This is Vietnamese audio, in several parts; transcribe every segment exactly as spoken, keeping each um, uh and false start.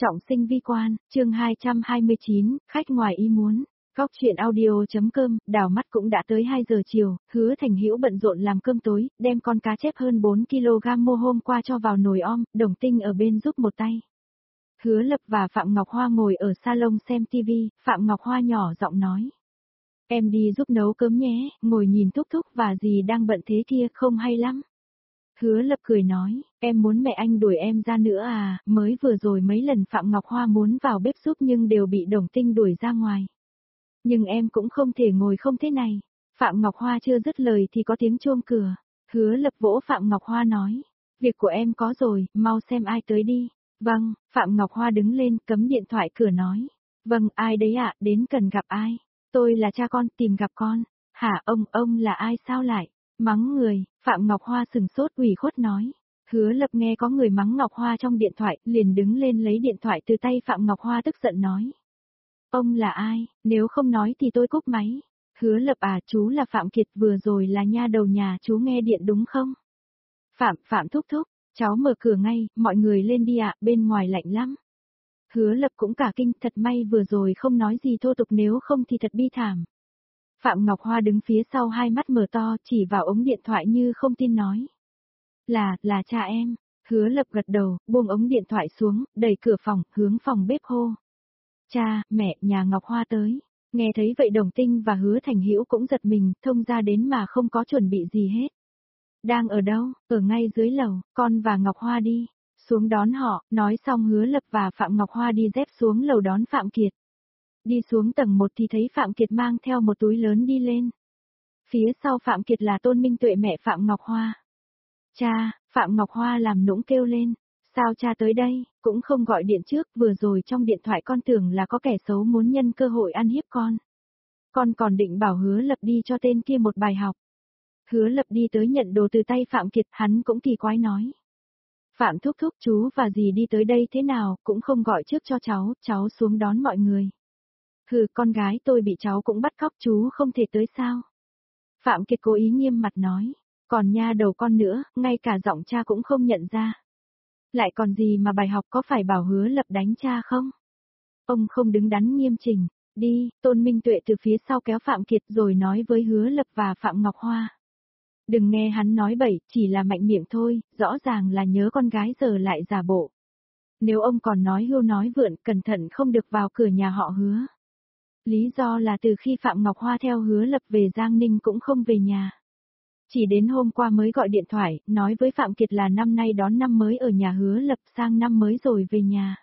Trọng sinh vi quan, chương hai trăm hai mươi chín, khách ngoài ý muốn. Góc chuyện audio.com, đảo mắt cũng đã tới hai giờ chiều, Hứa Thành Hữu bận rộn làm cơm tối, đem con cá chép hơn bốn ki lô gam mua hôm qua cho vào nồi om, Đồng Tinh ở bên giúp một tay. Hứa Lập và Phạm Ngọc Hoa ngồi ở salon xem tivi, Phạm Ngọc Hoa nhỏ giọng nói. Em đi giúp nấu cơm nhé, ngồi nhìn Thúc Thúc và dì đang bận thế kia không hay lắm. Hứa Lập cười nói, em muốn mẹ anh đuổi em ra nữa à, mới vừa rồi mấy lần Phạm Ngọc Hoa muốn vào bếp giúp nhưng đều bị Đồng Tinh đuổi ra ngoài. Nhưng em cũng không thể ngồi không thế này. Phạm Ngọc Hoa chưa dứt lời thì có tiếng chuông cửa. Hứa Lập vỗ Phạm Ngọc Hoa nói, việc của em có rồi, mau xem ai tới đi. Vâng, Phạm Ngọc Hoa đứng lên cấm điện thoại cửa nói. Vâng, ai đấy ạ, đến cần gặp ai? Tôi là cha con, tìm gặp con. Hả ông, ông là ai sao lại? Mắng người, Phạm Ngọc Hoa sừng sốt ủy khuất nói. Hứa Lập nghe có người mắng Ngọc Hoa trong điện thoại, liền đứng lên lấy điện thoại từ tay Phạm Ngọc Hoa tức giận nói. Ông là ai, nếu không nói thì tôi cúp máy. Hứa Lập à, chú là Phạm Kiệt, vừa rồi là nha đầu nhà chú nghe điện đúng không? Phạm, Phạm thúc thúc, cháu mở cửa ngay, mọi người lên đi ạ, bên ngoài lạnh lắm. Hứa Lập cũng cả kinh, thật may vừa rồi không nói gì thô tục nếu không thì thật bi thảm. Phạm Ngọc Hoa đứng phía sau hai mắt mở to, chỉ vào ống điện thoại như không tin nói. Là, là cha em. Hứa Lập gật đầu, buông ống điện thoại xuống, đẩy cửa phòng, hướng phòng bếp hô. Cha, mẹ, nhà Ngọc Hoa tới. Nghe thấy vậy Đồng Tinh và Hứa Thành Hữu cũng giật mình, thông ra đến mà không có chuẩn bị gì hết. Đang ở đâu? Ở ngay dưới lầu, con và Ngọc Hoa đi. Xuống đón họ, nói xong Hứa Lập và Phạm Ngọc Hoa đi dép xuống lầu đón Phạm Kiệt. Đi xuống tầng một thì thấy Phạm Kiệt mang theo một túi lớn đi lên. Phía sau Phạm Kiệt là Tôn Minh Tuệ mẹ Phạm Ngọc Hoa. Cha, Phạm Ngọc Hoa làm nũng kêu lên. Sao cha tới đây, cũng không gọi điện trước, vừa rồi trong điện thoại con tưởng là có kẻ xấu muốn nhân cơ hội ăn hiếp con. Con còn định bảo Hứa Lập đi cho tên kia một bài học. Hứa Lập đi tới nhận đồ từ tay Phạm Kiệt, hắn cũng kỳ quái nói. Phạm thúc thúc chú và dì đi tới đây thế nào, cũng không gọi trước cho cháu, cháu xuống đón mọi người. Hừ, con gái tôi bị cháu cũng bắt cóc chú không thể tới sao. Phạm Kiệt cố ý nghiêm mặt nói, còn nha đầu con nữa, ngay cả giọng cha cũng không nhận ra. Lại còn gì mà bài học có phải bảo Hứa Lập đánh cha không? Ông không đứng đắn nghiêm chỉnh, đi, Tôn Minh Tuệ từ phía sau kéo Phạm Kiệt rồi nói với Hứa Lập và Phạm Ngọc Hoa. Đừng nghe hắn nói bậy, chỉ là mạnh miệng thôi, rõ ràng là nhớ con gái giờ lại giả bộ. Nếu ông còn nói hưu nói vượn, cẩn thận không được vào cửa nhà họ Hứa. Lý do là từ khi Phạm Ngọc Hoa theo Hứa Lập về Giang Ninh cũng không về nhà. Chỉ đến hôm qua mới gọi điện thoại, nói với Phạm Kiệt là năm nay đón năm mới ở nhà Hứa Lập, sang năm mới rồi về nhà.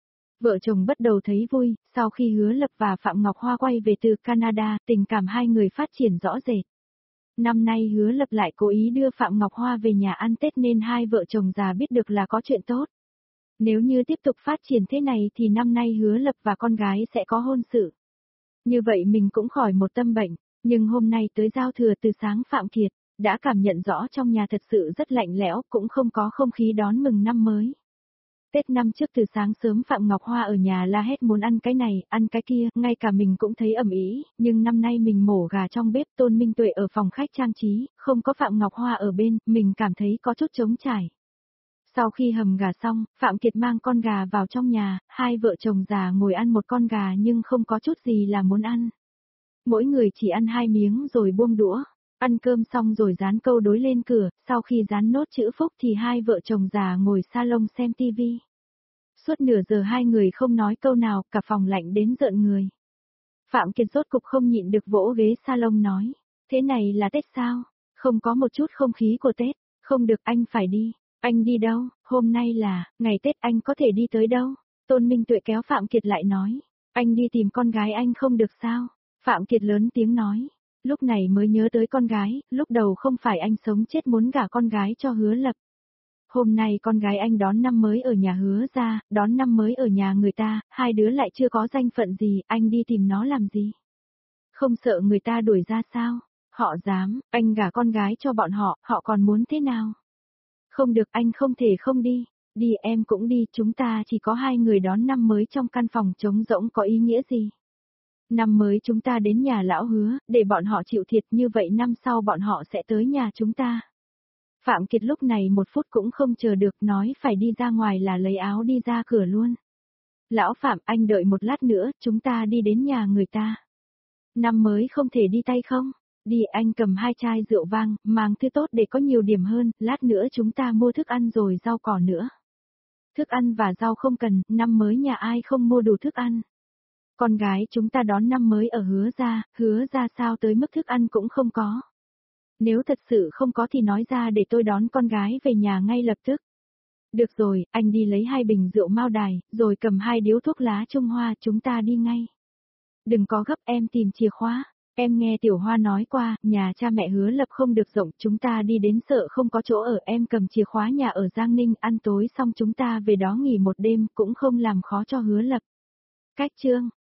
Vợ chồng bắt đầu thấy vui, sau khi Hứa Lập và Phạm Ngọc Hoa quay về từ Canada, tình cảm hai người phát triển rõ rệt. Năm nay Hứa Lập lại cố ý đưa Phạm Ngọc Hoa về nhà ăn Tết nên hai vợ chồng già biết được là có chuyện tốt. Nếu như tiếp tục phát triển thế này thì năm nay Hứa Lập và con gái sẽ có hôn sự. Như vậy mình cũng khỏi một tâm bệnh, nhưng hôm nay tới giao thừa từ sáng Phạm Kiệt đã cảm nhận rõ trong nhà thật sự rất lạnh lẽo, cũng không có không khí đón mừng năm mới. Tết năm trước từ sáng sớm Phạm Ngọc Hoa ở nhà la hét muốn ăn cái này, ăn cái kia, ngay cả mình cũng thấy ầm ĩ, nhưng năm nay mình mổ gà trong bếp, Tôn Minh Tuệ ở phòng khách trang trí, không có Phạm Ngọc Hoa ở bên, mình cảm thấy có chút trống trải. Sau khi hầm gà xong, Phạm Kiệt mang con gà vào trong nhà, hai vợ chồng già ngồi ăn một con gà nhưng không có chút gì là muốn ăn. Mỗi người chỉ ăn hai miếng rồi buông đũa. Ăn cơm xong rồi dán câu đối lên cửa, sau khi dán nốt chữ phúc thì hai vợ chồng già ngồi salon xem tivi. Suốt nửa giờ hai người không nói câu nào, cả phòng lạnh đến rợn người. Phạm Kiệt rốt cục không nhịn được vỗ ghế salon nói, thế này là Tết sao? Không có một chút không khí của Tết, không được anh phải đi. Anh đi đâu? Hôm nay là, ngày Tết anh có thể đi tới đâu? Tôn Minh Tuệ kéo Phạm Kiệt lại nói, anh đi tìm con gái anh không được sao? Phạm Kiệt lớn tiếng nói. Lúc này mới nhớ tới con gái, lúc đầu không phải anh sống chết muốn gả con gái cho Hứa Lập. Hôm nay con gái anh đón năm mới ở nhà Hứa ra, đón năm mới ở nhà người ta, hai đứa lại chưa có danh phận gì, anh đi tìm nó làm gì? Không sợ người ta đuổi ra sao? Họ dám, anh gả con gái cho bọn họ, họ còn muốn thế nào? Không được, anh không thể không đi. Đi em cũng đi, chúng ta chỉ có hai người đón năm mới trong căn phòng trống rỗng có ý nghĩa gì? Năm mới chúng ta đến nhà lão Hứa, để bọn họ chịu thiệt, như vậy năm sau bọn họ sẽ tới nhà chúng ta. Phạm Kiệt lúc này một phút cũng không chờ được, nói phải đi ra ngoài là lấy áo đi ra cửa luôn. Lão Phạm, anh đợi một lát nữa, chúng ta đi đến nhà người ta. Năm mới không thể đi tay không? Đi, anh cầm hai chai rượu vang, mang thứ tốt để có nhiều điểm hơn, lát nữa chúng ta mua thức ăn rồi rau cỏ nữa. Thức ăn và rau không cần, năm mới nhà ai không mua đủ thức ăn. Con gái chúng ta đón năm mới ở Hứa Gia, Hứa Gia sao tới mức thức ăn cũng không có. Nếu thật sự không có thì nói ra để tôi đón con gái về nhà ngay lập tức. Được rồi, anh đi lấy hai bình rượu Mao Đài, rồi cầm hai điếu thuốc lá Trung Hoa, chúng ta đi ngay. Đừng có gấp, em tìm chìa khóa. Em nghe Tiểu Hoa nói qua, nhà cha mẹ Hứa Lập không được rộng, chúng ta đi đến sợ không có chỗ ở, em cầm chìa khóa nhà ở Giang Ninh, ăn tối xong chúng ta về đó nghỉ một đêm, cũng không làm khó cho Hứa Lập. Cách chương